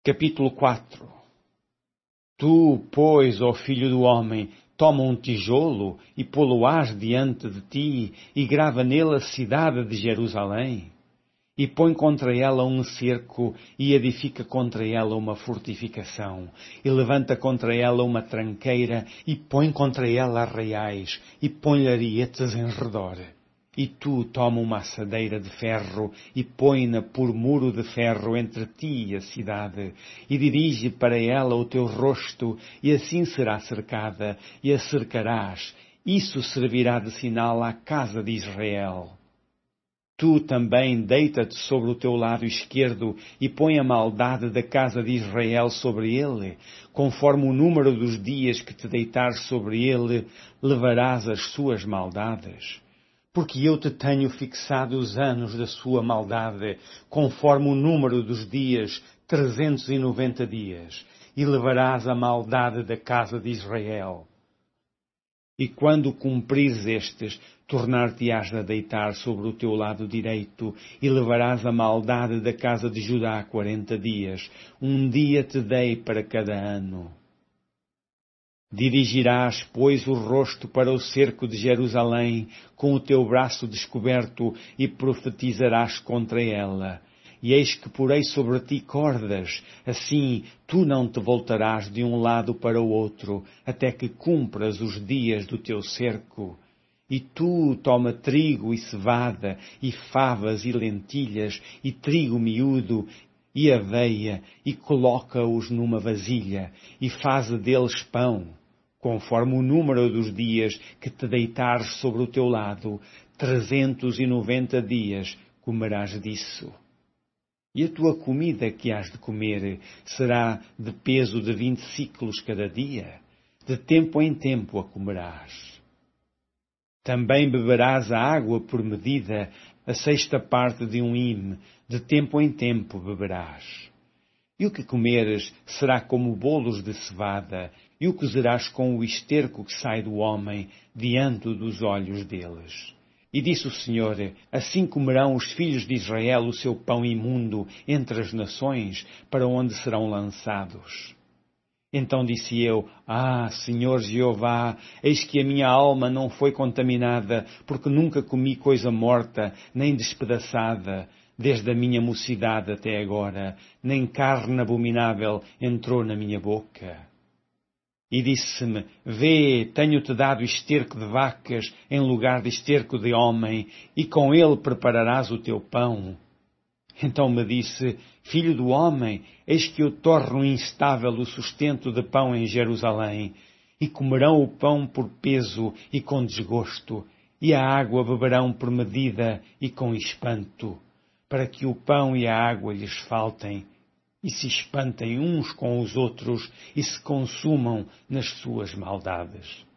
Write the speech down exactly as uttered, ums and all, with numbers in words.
Capítulo quatro. Tu, pois, ó filho do homem, toma um tijolo e pô-lo-ás diante de ti e grava nele a cidade de Jerusalém. E põe contra ela um cerco e edifica contra ela uma fortificação. E levanta contra ela uma tranqueira e põe contra ela arraiais e põe-lhe arietes em redor. E tu toma uma assadeira de ferro e põe-na por muro de ferro entre ti e a cidade, e dirige para ela o teu rosto, e assim será cercada, e a cercarás. Isso servirá de sinal à casa de Israel. Tu também deita-te sobre o teu lado esquerdo e põe a maldade da casa de Israel sobre ele. Conforme o número dos dias que te deitares sobre ele, levarás as suas maldades. Porque eu te tenho fixado os anos da sua maldade, conforme o número dos dias, trezentos e noventa dias, e levarás a maldade da casa de Israel. E quando cumprires estes, tornar-te-ás a deitar sobre o teu lado direito, e levarás a maldade da casa de Judá quarenta dias. Um dia te dei para cada ano. Dirigirás, pois, o rosto para o cerco de Jerusalém, com o teu braço descoberto, e profetizarás contra ela. E eis que porei sobre ti cordas, assim tu não te voltarás de um lado para o outro, até que cumpras os dias do teu cerco. E tu toma trigo e cevada, e favas e lentilhas, e trigo miúdo, e aveia, e coloca-os numa vasilha, e faze deles pão, conforme o número dos dias que te deitares sobre o teu lado, trezentos e noventa dias comerás disso. E a tua comida que hás de comer será de peso de vinte ciclos cada dia, de tempo em tempo a comerás. Também beberás a água por medida, a sexta parte de um hime, de tempo em tempo beberás. E o que comeres será como bolos de cevada, e o cozerás com o esterco que sai do homem, diante dos olhos deles. E disse o Senhor, assim comerão os filhos de Israel o seu pão imundo entre as nações, para onde serão lançados. Então disse eu, ah, Senhor Jeová, eis que a minha alma não foi contaminada, porque nunca comi coisa morta, nem despedaçada, desde a minha mocidade até agora, nem carne abominável entrou na minha boca. E disse-me, vê, tenho-te dado esterco de vacas em lugar de esterco de homem, e com ele prepararás o teu pão. Então me disse, filho do homem, eis que eu torno instável o sustento de pão em Jerusalém, e comerão o pão por peso e com desgosto, e a água beberão por medida e com espanto, para que o pão e a água lhes faltem, e se espantem uns com os outros e se consumam nas suas maldades.